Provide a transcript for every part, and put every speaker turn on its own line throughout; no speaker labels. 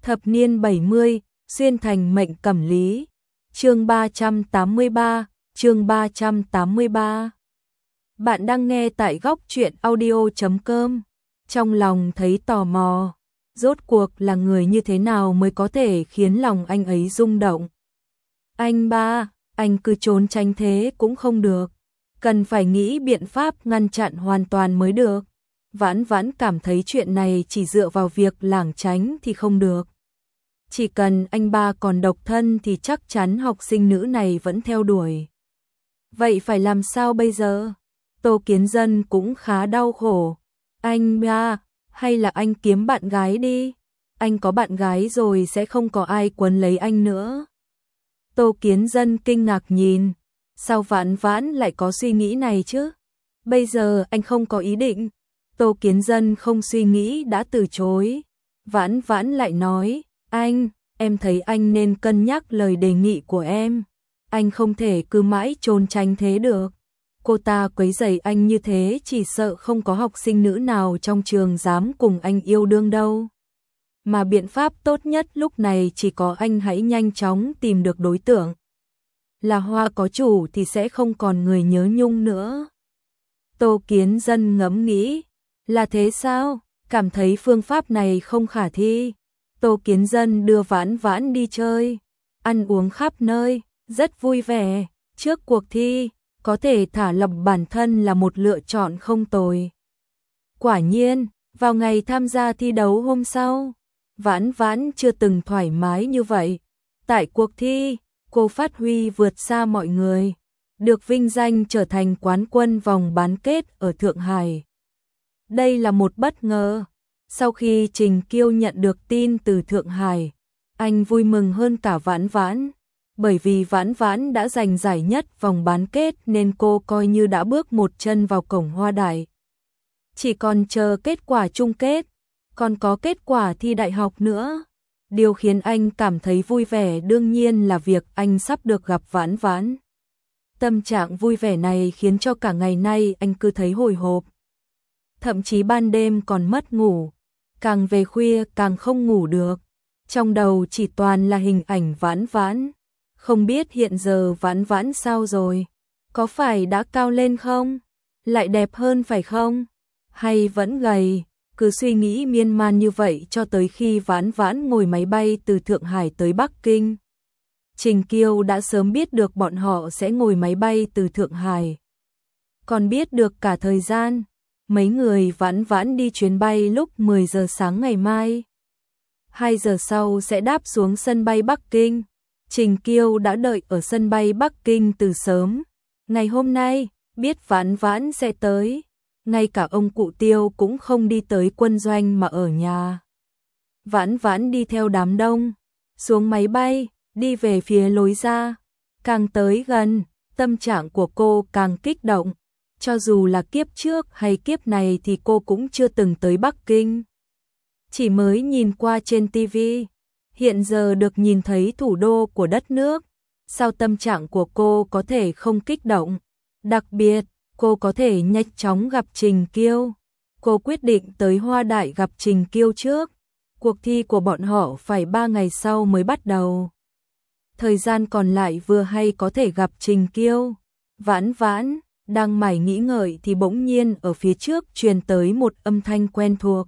Thập niên 70, xuyên thành mệnh cẩm lý. Chương 383, chương 383. Bạn đang nghe tại góc truyện audio.com. Trong lòng thấy tò mò, rốt cuộc là người như thế nào mới có thể khiến lòng anh ấy rung động. Anh ba, anh cứ trốn tránh thế cũng không được, cần phải nghĩ biện pháp ngăn chặn hoàn toàn mới được. Vãn Vãn cảm thấy chuyện này chỉ dựa vào việc lảng tránh thì không được. Chỉ cần anh ba còn độc thân thì chắc chắn học sinh nữ này vẫn theo đuổi. Vậy phải làm sao bây giờ? Tô Kiến Dân cũng khá đau khổ. Anh ba, hay là anh kiếm bạn gái đi? Anh có bạn gái rồi sẽ không có ai quấn lấy anh nữa. Tô Kiến Dân kinh ngạc nhìn. Sao Vãn Vãn lại có suy nghĩ này chứ? Bây giờ anh không có ý định. Tô Kiến Dân không suy nghĩ đã từ chối. Vãn Vãn lại nói, em thấy anh nên cân nhắc lời đề nghị của em. Anh không thể cứ mãi trốn tránh thế được. Cô ta quấy rầy anh như thế chỉ sợ không có học sinh nữ nào trong trường dám cùng anh yêu đương đâu. Mà biện pháp tốt nhất lúc này chỉ có anh hãy nhanh chóng tìm được đối tượng. Là hoa có chủ thì sẽ không còn người nhớ nhung nữa. Tô Kiến Dân ngẫm nghĩ, là thế sao? Cảm thấy phương pháp này không khả thi. Tô Kiến Dân đưa Vãn Vãn đi chơi, ăn uống khắp nơi, rất vui vẻ. Trước cuộc thi, có thể thả lỏng bản thân là một lựa chọn không tồi. Quả nhiên, vào ngày tham gia thi đấu hôm sau, Vãn Vãn chưa từng thoải mái như vậy. Tại cuộc thi, cô phát huy vượt xa mọi người, được vinh danh trở thành quán quân vòng bán kết ở Thượng Hải. Đây là một bất ngờ. Sau khi Trình Kiêu nhận được tin từ Thượng Hải, anh vui mừng hơn cả Vãn Vãn, bởi vì Vãn Vãn đã giành giải nhất vòng bán kết nên cô coi như đã bước một chân vào cổng Hoa Đại. Chỉ còn chờ kết quả chung kết, còn có kết quả thi đại học nữa. Điều khiến anh cảm thấy vui vẻ đương nhiên là việc anh sắp được gặp Vãn Vãn. Tâm trạng vui vẻ này khiến cho cả ngày nay anh cứ thấy hồi hộp. Thậm chí ban đêm còn mất ngủ, càng về khuya càng không ngủ được. Trong đầu chỉ toàn là hình ảnh Vãn Vãn. Không biết hiện giờ Vãn Vãn sao rồi? Có phải đã cao lên không? Lại đẹp hơn phải không? Hay vẫn gầy? Cứ suy nghĩ miên man như vậy cho tới khi Vãn Vãn ngồi máy bay từ Thượng Hải tới Bắc Kinh. Trình Kiêu đã sớm biết được bọn họ sẽ ngồi máy bay từ Thượng Hải, còn biết được cả thời gian. Mấy người Vãn Vãn đi chuyến bay lúc 10 giờ sáng ngày mai. 2 giờ sau sẽ đáp xuống sân bay Bắc Kinh. Trình Kiêu đã đợi ở sân bay Bắc Kinh từ sớm. Ngày hôm nay, biết Vãn Vãn sẽ tới, ngay cả ông cụ Tiêu cũng không đi tới quân doanh mà ở nhà. Vãn Vãn đi theo đám đông, xuống máy bay, đi về phía lối ra. Càng tới gần, tâm trạng của cô càng kích động. Cho dù là kiếp trước hay kiếp này thì cô cũng chưa từng tới Bắc Kinh. Chỉ mới nhìn qua trên TV, hiện giờ được nhìn thấy thủ đô của đất nước. Sao tâm trạng của cô có thể không kích động? Đặc biệt, cô có thể nhanh chóng gặp Trình Kiêu. Cô quyết định tới Hoa Đại gặp Trình Kiêu trước. Cuộc thi của bọn họ phải 3 ngày sau mới bắt đầu. Thời gian còn lại vừa hay có thể gặp Trình Kiêu. Vãn Vãn đang mải nghĩ ngợi thì bỗng nhiên ở phía trước truyền tới một âm thanh quen thuộc.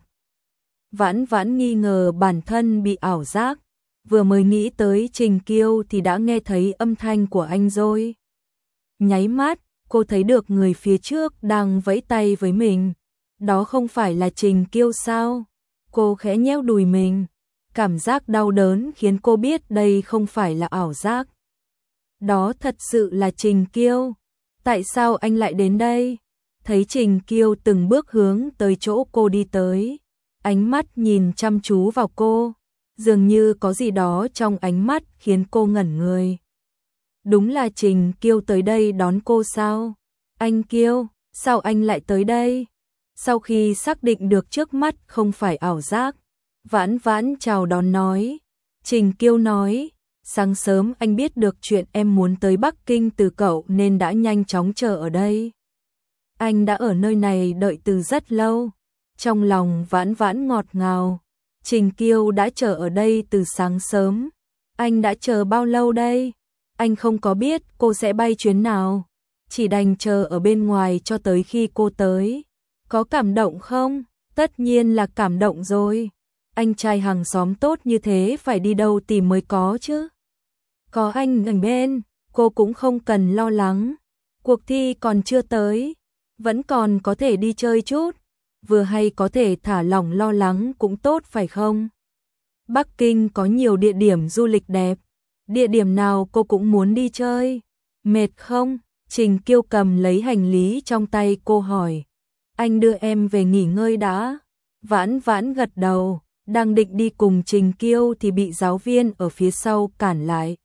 Vãn Vãn nghi ngờ bản thân bị ảo giác, vừa mới nghĩ tới Trình Kiêu thì đã nghe thấy âm thanh của anh rồi. Nháy mắt, cô thấy được người phía trước đang vẫy tay với mình. Đó không phải là Trình Kiêu sao? Cô khẽ nhéo đùi mình, cảm giác đau đớn khiến cô biết đây không phải là ảo giác. Đó thật sự là Trình Kiêu. Tại sao anh lại đến đây? Thấy Trình Kiêu từng bước hướng tới chỗ cô đi tới, ánh mắt nhìn chăm chú vào cô, dường như có gì đó trong ánh mắt khiến cô ngẩn người. Đúng là Trình Kiêu tới đây đón cô sao? Anh Kiêu, sao anh lại tới đây? Sau khi xác định được trước mắt không phải ảo giác, Vãn Vãn chào đón nói. Trình Kiêu nói, sáng sớm anh biết được chuyện em muốn tới Bắc Kinh từ cậu nên đã nhanh chóng chờ ở đây. Anh đã ở nơi này đợi từ rất lâu. Trong lòng Vãn Vãn ngọt ngào, Trình Kiêu đã chờ ở đây từ sáng sớm. Anh đã chờ bao lâu đây? Anh không có biết cô sẽ bay chuyến nào. Chỉ đành chờ ở bên ngoài cho tới khi cô tới. Có cảm động không? Tất nhiên là cảm động rồi. Anh trai hàng xóm tốt như thế phải đi đâu tìm mới có chứ. Có anh gần bên, cô cũng không cần lo lắng. Cuộc thi còn chưa tới, vẫn còn có thể đi chơi chút. Vừa hay có thể thả lỏng lo lắng cũng tốt phải không? Bắc Kinh có nhiều địa điểm du lịch đẹp. Địa điểm nào cô cũng muốn đi chơi. Mệt không? Trình Kiêu cầm lấy hành lý trong tay cô hỏi. Anh đưa em về nghỉ ngơi đã. Vãn Vãn gật đầu, đang định đi cùng Trình Kiêu thì bị giáo viên ở phía sau cản lại.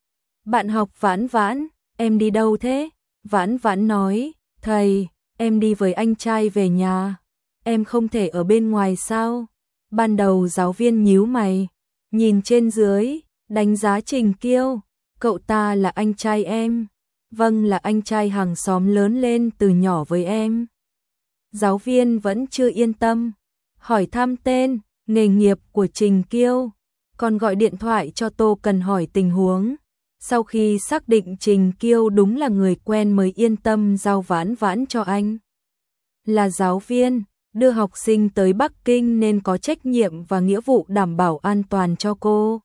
Bạn học Vãn Vãn, em đi đâu thế? Vãn Vãn nói, thầy, em đi với anh trai về nhà. Em không thể ở bên ngoài sao? Ban đầu giáo viên nhíu mày, nhìn trên dưới, đánh giá Trình Kiêu. Cậu ta là anh trai em. Vâng, là anh trai hàng xóm lớn lên từ nhỏ với em. Giáo viên vẫn chưa yên tâm, hỏi thăm tên, nghề nghiệp của Trình Kiêu, còn gọi điện thoại cho Tô Cần hỏi tình huống. Sau khi xác định Trình Kiêu đúng là người quen mới yên tâm giao Vãn Vãn cho anh. Là giáo viên, đưa học sinh tới Bắc Kinh nên có trách nhiệm và nghĩa vụ đảm bảo an toàn cho cô.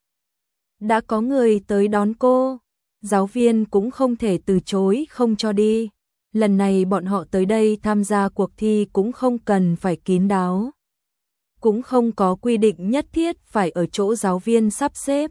Đã có người tới đón cô, giáo viên cũng không thể từ chối không cho đi. Lần này bọn họ tới đây tham gia cuộc thi cũng không cần phải kín đáo. Cũng không có quy định nhất thiết phải ở chỗ giáo viên sắp xếp.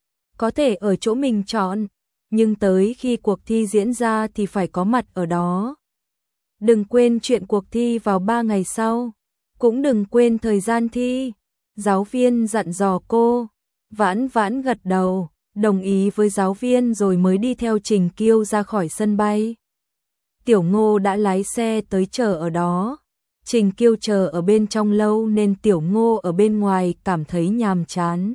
Có thể ở chỗ mình chọn, nhưng tới khi cuộc thi diễn ra thì phải có mặt ở đó. Đừng quên chuyện cuộc thi vào 3 ngày sau, cũng đừng quên thời gian thi. Giáo viên dặn dò cô. Vãn Vãn gật đầu, đồng ý với giáo viên rồi mới đi theo Trình Kiêu ra khỏi sân bay. Tiểu Ngô đã lái xe tới chờ ở đó. Trình Kiêu chờ ở bên trong lâu nên Tiểu Ngô ở bên ngoài cảm thấy nhàm chán.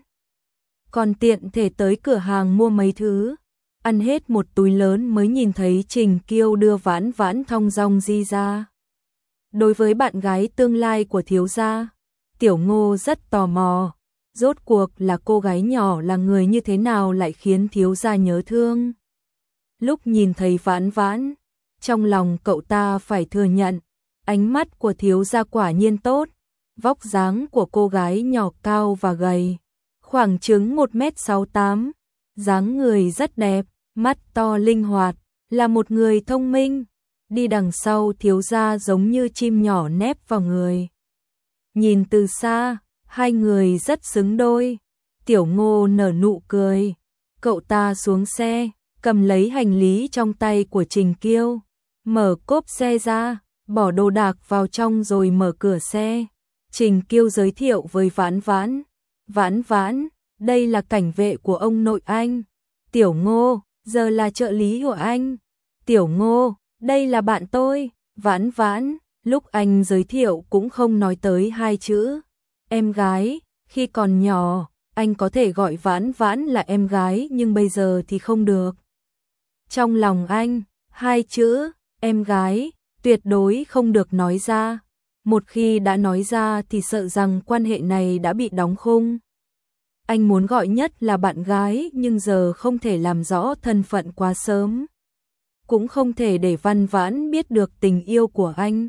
Còn tiện thể tới cửa hàng mua mấy thứ. Ăn hết một túi lớn mới nhìn thấy Trình Kiêu đưa Vãn Vãn thong dong đi ra. Đối với bạn gái tương lai của thiếu gia, Tiểu Ngô rất tò mò. Rốt cuộc là cô gái nhỏ là người như thế nào lại khiến thiếu gia nhớ thương. Lúc nhìn thấy Vãn Vãn, trong lòng cậu ta phải thừa nhận, ánh mắt của thiếu gia quả nhiên tốt. Vóc dáng của cô gái nhỏ cao và gầy, khoảng chừng 1m68, dáng người rất đẹp, mắt to linh hoạt, là một người thông minh. Đi đằng sau thiếu gia giống như chim nhỏ nép vào người. Nhìn từ xa, hai người rất xứng đôi. Tiểu Ngô nở nụ cười. Cậu ta xuống xe, cầm lấy hành lý trong tay của Trình Kiêu, mở cốp xe ra, bỏ đồ đạc vào trong rồi mở cửa xe. Trình Kiêu giới thiệu với Vãn Vãn. Vãn Vãn, đây là cảnh vệ của ông nội anh. Tiểu Ngô, giờ là trợ lý của anh. Tiểu Ngô, đây là bạn tôi. Vãn Vãn, lúc anh giới thiệu cũng không nói tới hai chữ em gái. Khi còn nhỏ, anh có thể gọi Vãn Vãn là em gái nhưng bây giờ thì không được. Trong lòng anh, hai chữ em gái tuyệt đối không được nói ra. Một khi đã nói ra thì sợ rằng quan hệ này đã bị đóng khung. Anh muốn gọi nhất là bạn gái nhưng giờ không thể làm rõ thân phận quá sớm. Cũng không thể để Vãn Vãn biết được tình yêu của anh.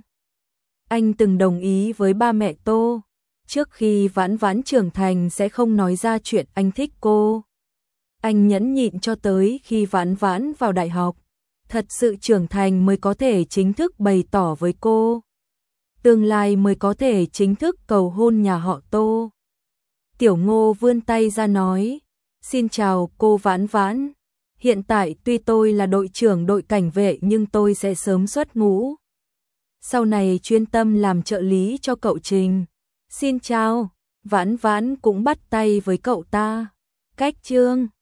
Anh từng đồng ý với ba mẹ Tô, trước khi Vãn Vãn trưởng thành sẽ không nói ra chuyện anh thích cô. Anh nhẫn nhịn cho tới khi Vãn Vãn vào đại học, thật sự trưởng thành mới có thể chính thức bày tỏ với cô. Tương lai mới có thể chính thức cầu hôn nhà họ Tô. Tiểu Ngô vươn tay ra nói, xin chào cô Vãn Vãn. Hiện tại tuy tôi là đội trưởng đội cảnh vệ nhưng tôi sẽ sớm xuất ngũ. Sau này chuyên tâm làm trợ lý cho cậu Trình. Xin chào. Vãn Vãn cũng bắt tay với cậu ta. Cách trương.